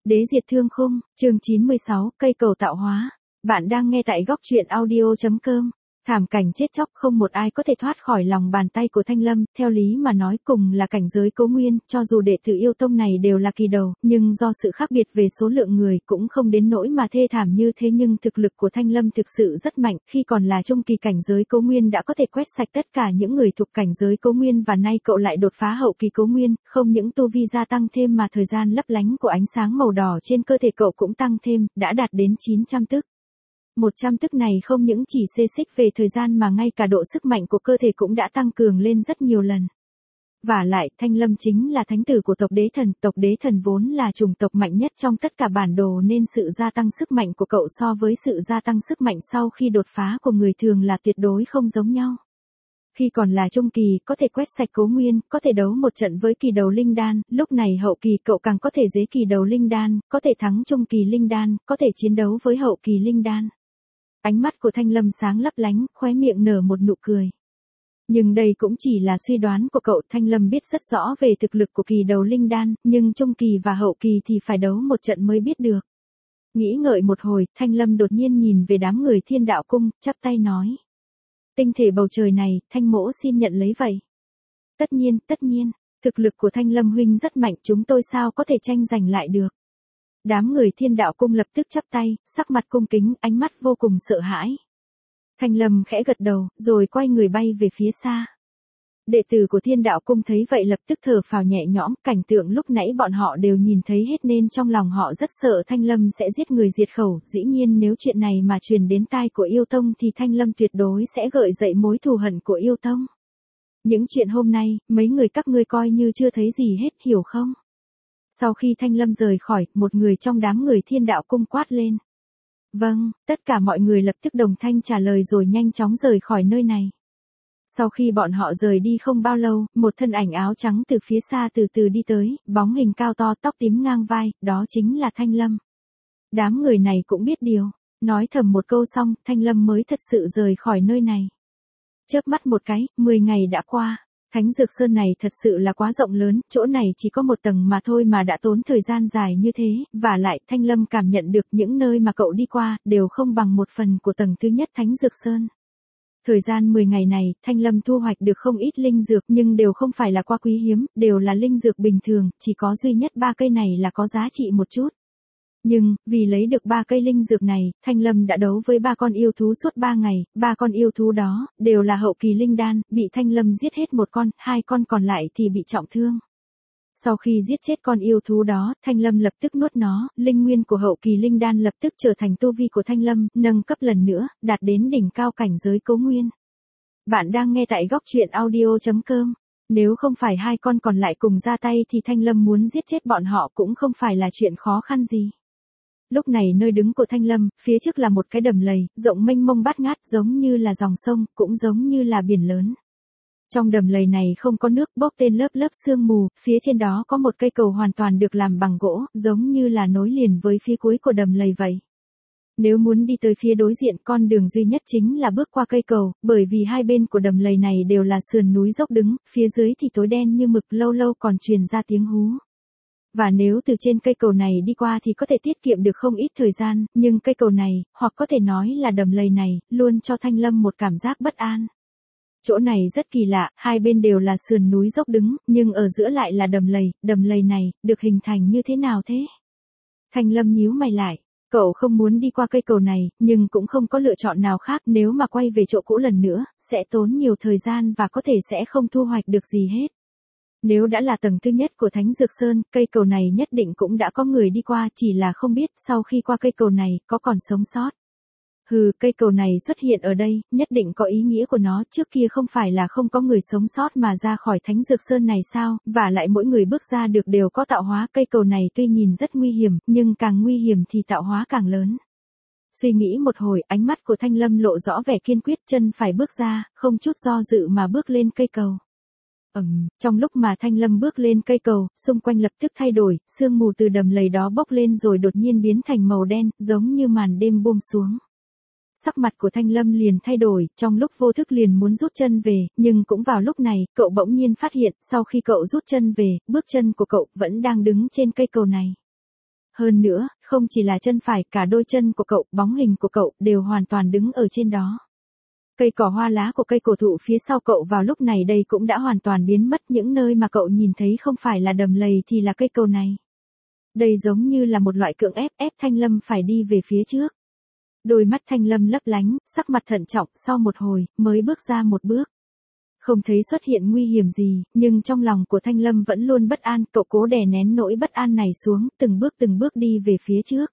Đế diệt thương khung, chương 96, cây cầu tạo hóa. Bạn đang nghe tại góc truyện audio.com. Thảm cảnh chết chóc không một ai có thể thoát khỏi lòng bàn tay của Thanh Lâm, theo lý mà nói cùng là cảnh giới Cố Nguyên, cho dù đệ tử yêu tông này đều là kỳ đầu, nhưng do sự khác biệt về số lượng người cũng không đến nỗi mà thê thảm như thế, nhưng thực lực của Thanh Lâm thực sự rất mạnh, khi còn là trung kỳ cảnh giới Cố Nguyên đã có thể quét sạch tất cả những người thuộc cảnh giới Cố Nguyên, và nay cậu lại đột phá hậu kỳ Cố Nguyên, không những tu vi gia tăng thêm mà thời gian lấp lánh của ánh sáng màu đỏ trên cơ thể cậu cũng tăng thêm, đã đạt đến 900 tức. 100 tức này không những chỉ xê xích về thời gian mà ngay cả độ sức mạnh của cơ thể cũng đã tăng cường lên rất nhiều lần. Vả lại, Thanh Lâm chính là thánh tử của tộc đế thần vốn là chủng tộc mạnh nhất trong tất cả bản đồ, nên sự gia tăng sức mạnh của cậu so với sự gia tăng sức mạnh sau khi đột phá của người thường là tuyệt đối không giống nhau. Khi còn là trung kỳ, có thể quét sạch Cố Nguyên, có thể đấu một trận với kỳ đầu linh đan, lúc này hậu kỳ cậu càng có thể dế kỳ đầu linh đan, có thể thắng trung kỳ linh đan, có thể chiến đấu với hậu kỳ linh đan. Ánh mắt của Thanh Lâm sáng lấp lánh, khóe miệng nở một nụ cười. Nhưng đây cũng chỉ là suy đoán của cậu, Thanh Lâm biết rất rõ về thực lực của kỳ đầu linh đan, nhưng trung kỳ và hậu kỳ thì phải đấu một trận mới biết được. Nghĩ ngợi một hồi, Thanh Lâm đột nhiên nhìn về đám người Thiên Đạo Cung, chắp tay nói. Tinh thể bầu trời này, Thanh mỗ xin nhận lấy vậy. Tất nhiên, thực lực của Thanh Lâm huynh rất mạnh, chúng tôi sao có thể tranh giành lại được. Đám người Thiên Đạo Cung lập tức chắp tay, sắc mặt cung kính, ánh mắt vô cùng sợ hãi. Thanh Lâm khẽ gật đầu, rồi quay người bay về phía xa. Đệ tử của Thiên Đạo Cung thấy vậy lập tức thở phào nhẹ nhõm, cảnh tượng lúc nãy bọn họ đều nhìn thấy hết nên trong lòng họ rất sợ Thanh Lâm sẽ giết người diệt khẩu, dĩ nhiên nếu chuyện này mà truyền đến tai của yêu tông thì Thanh Lâm tuyệt đối sẽ gợi dậy mối thù hận của yêu tông. Những chuyện hôm nay, mấy người các ngươi coi như chưa thấy gì hết, hiểu không? Sau khi Thanh Lâm rời khỏi, một người trong đám người Thiên Đạo Cung quát lên. Vâng, tất cả mọi người lập tức đồng thanh trả lời rồi nhanh chóng rời khỏi nơi này. Sau khi bọn họ rời đi không bao lâu, một thân ảnh áo trắng từ phía xa từ từ đi tới, bóng hình cao to, tóc tím ngang vai, đó chính là Thanh Lâm. Đám người này cũng biết điều, nói thầm một câu xong, Thanh Lâm mới thật sự rời khỏi nơi này. Chớp mắt một cái, 10 ngày đã qua. Thánh Dược Sơn này thật sự là quá rộng lớn, chỗ này chỉ có một tầng mà thôi mà đã tốn thời gian dài như thế, và lại Thanh Lâm cảm nhận được những nơi mà cậu đi qua, đều không bằng một phần của tầng thứ nhất Thánh Dược Sơn. Thời gian 10 ngày này, Thanh Lâm thu hoạch được không ít linh dược nhưng đều không phải là quá quý hiếm, đều là linh dược bình thường, chỉ có duy nhất 3 cây này là có giá trị một chút. Nhưng, vì lấy được 3 cây linh dược này, Thanh Lâm đã đấu với 3 con yêu thú suốt 3 ngày, 3 con yêu thú đó, đều là hậu kỳ linh đan, bị Thanh Lâm giết hết một con, 2 con còn lại thì bị trọng thương. Sau khi giết chết con yêu thú đó, Thanh Lâm lập tức nuốt nó, linh nguyên của hậu kỳ linh đan lập tức trở thành tu vi của Thanh Lâm, nâng cấp lần nữa, đạt đến đỉnh cao cảnh giới Cố Nguyên. Bạn đang nghe tại góc truyện audio.com. Nếu không phải 2 con còn lại cùng ra tay thì Thanh Lâm muốn giết chết bọn họ cũng không phải là chuyện khó khăn gì. Lúc này nơi đứng của Thanh Lâm, phía trước là một cái đầm lầy, rộng mênh mông bát ngát, giống như là dòng sông, cũng giống như là biển lớn. Trong đầm lầy này không có nước, bốc tên lớp lớp sương mù, phía trên đó có một cây cầu hoàn toàn được làm bằng gỗ, giống như là nối liền với phía cuối của đầm lầy vậy. Nếu muốn đi tới phía đối diện, con đường duy nhất chính là bước qua cây cầu, bởi vì hai bên của đầm lầy này đều là sườn núi dốc đứng, phía dưới thì tối đen như mực, lâu lâu còn truyền ra tiếng hú. Và nếu từ trên cây cầu này đi qua thì có thể tiết kiệm được không ít thời gian, nhưng cây cầu này, hoặc có thể nói là đầm lầy này, luôn cho Thanh Lâm một cảm giác bất an. Chỗ này rất kỳ lạ, hai bên đều là sườn núi dốc đứng, nhưng ở giữa lại là đầm lầy này, được hình thành như thế nào thế? Thanh Lâm nhíu mày lại, cậu không muốn đi qua cây cầu này, nhưng cũng không có lựa chọn nào khác, nếu mà quay về chỗ cũ lần nữa, sẽ tốn nhiều thời gian và có thể sẽ không thu hoạch được gì hết. Nếu đã là tầng thứ nhất của Thánh Dược Sơn, cây cầu này nhất định cũng đã có người đi qua, chỉ là không biết sau khi qua cây cầu này, có còn sống sót. Cây cầu này xuất hiện ở đây, nhất định có ý nghĩa của nó, trước kia không phải là không có người sống sót mà ra khỏi Thánh Dược Sơn này sao, và lại mỗi người bước ra được đều có tạo hóa, cây cầu này tuy nhìn rất nguy hiểm, nhưng càng nguy hiểm thì tạo hóa càng lớn. Suy nghĩ một hồi, ánh mắt của Thanh Lâm lộ rõ vẻ kiên quyết, chân phải bước ra, không chút do dự mà bước lên cây cầu. Trong lúc mà Thanh Lâm bước lên cây cầu, xung quanh lập tức thay đổi, sương mù từ đầm lầy đó bốc lên rồi đột nhiên biến thành màu đen, giống như màn đêm buông xuống. Sắc mặt của Thanh Lâm liền thay đổi, trong lúc vô thức liền muốn rút chân về, nhưng cũng vào lúc này, cậu bỗng nhiên phát hiện, sau khi cậu rút chân về, bước chân của cậu vẫn đang đứng trên cây cầu này. Hơn nữa, không chỉ là chân phải, cả đôi chân của cậu, bóng hình của cậu đều hoàn toàn đứng ở trên đó. Cây cỏ hoa lá của cây cổ thụ phía sau cậu vào lúc này đây cũng đã hoàn toàn biến mất, những nơi mà cậu nhìn thấy không phải là đầm lầy thì là cây cầu này. Đây giống như là một loại cưỡng ép Thanh Lâm phải đi về phía trước. Đôi mắt Thanh Lâm lấp lánh, sắc mặt thận trọng, sau một hồi, mới bước ra một bước. Không thấy xuất hiện nguy hiểm gì, nhưng trong lòng của Thanh Lâm vẫn luôn bất an, cậu cố đè nén nỗi bất an này xuống, từng bước đi về phía trước.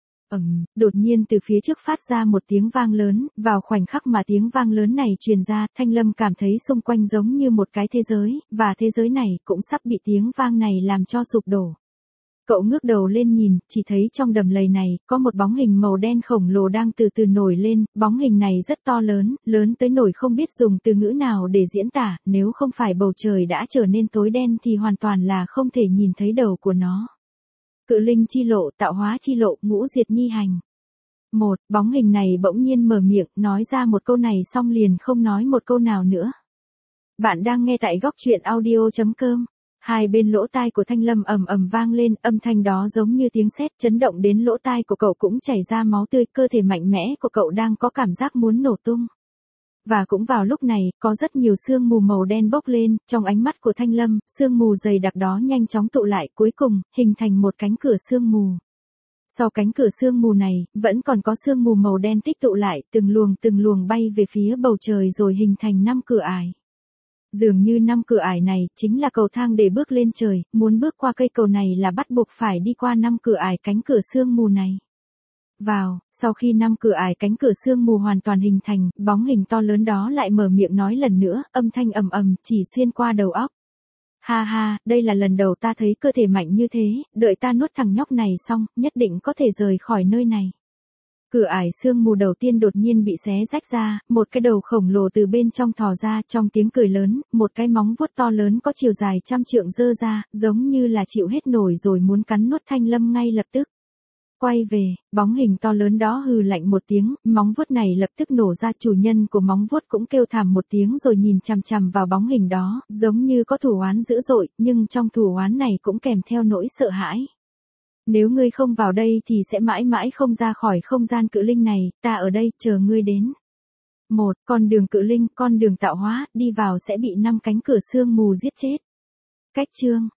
Đột nhiên từ phía trước phát ra một tiếng vang lớn, vào khoảnh khắc mà tiếng vang lớn này truyền ra, Thanh Lâm cảm thấy xung quanh giống như một cái thế giới, và thế giới này cũng sắp bị tiếng vang này làm cho sụp đổ. Cậu ngước đầu lên nhìn, chỉ thấy trong đầm lầy này, có một bóng hình màu đen khổng lồ đang từ từ nổi lên, bóng hình này rất to lớn, lớn tới nổi không biết dùng từ ngữ nào để diễn tả, nếu không phải bầu trời đã trở nên tối đen thì hoàn toàn là không thể nhìn thấy đầu của nó. Cự linh chi lộ, tạo hóa chi lộ, ngũ diệt nhi hành. Bóng hình này bỗng nhiên mở miệng, nói ra một câu này xong liền không nói một câu nào nữa. Bạn đang nghe tại góc truyện audio.com. Hai bên lỗ tai của Thanh Lâm ầm vang lên, âm thanh đó giống như tiếng sét chấn động đến lỗ tai của cậu cũng chảy ra máu tươi, cơ thể mạnh mẽ của cậu đang có cảm giác muốn nổ tung. Và cũng vào lúc này, có rất nhiều sương mù màu đen bốc lên, trong ánh mắt của Thanh Lâm, sương mù dày đặc đó nhanh chóng tụ lại, cuối cùng, hình thành một cánh cửa sương mù. Sau cánh cửa sương mù này, vẫn còn có sương mù màu đen tích tụ lại, từng luồng bay về phía bầu trời rồi hình thành 5 cửa ải. Dường như 5 cửa ải này, chính là cầu thang để bước lên trời, muốn bước qua cây cầu này là bắt buộc phải đi qua 5 cửa ải cánh cửa sương mù này. Sau khi 5 cửa ải cánh cửa sương mù hoàn toàn hình thành, bóng hình to lớn đó lại mở miệng nói lần nữa, âm thanh chỉ xuyên qua đầu óc. Ha, đây là lần đầu ta thấy cơ thể mạnh như thế, đợi ta nuốt thằng nhóc này xong, nhất định có thể rời khỏi nơi này. Cửa ải sương mù đầu tiên đột nhiên bị xé rách ra, một cái đầu khổng lồ từ bên trong thò ra, trong tiếng cười lớn, một cái móng vuốt to lớn có chiều dài 100 trượng giơ ra, giống như là chịu hết nổi rồi muốn cắn nuốt Thanh Lâm ngay lập tức. Quay về, bóng hình to lớn đó hừ lạnh một tiếng, móng vuốt này lập tức nổ ra, chủ nhân của móng vuốt cũng kêu thảm một tiếng rồi nhìn chằm chằm vào bóng hình đó, giống như có thù oán dữ dội, nhưng trong thù oán này cũng kèm theo nỗi sợ hãi. Nếu ngươi không vào đây thì sẽ mãi mãi không ra khỏi không gian cự linh này, ta ở đây chờ ngươi đến. Con đường cự linh, con đường tạo hóa, đi vào sẽ bị 5 cánh cửa sương mù giết chết. Cách chương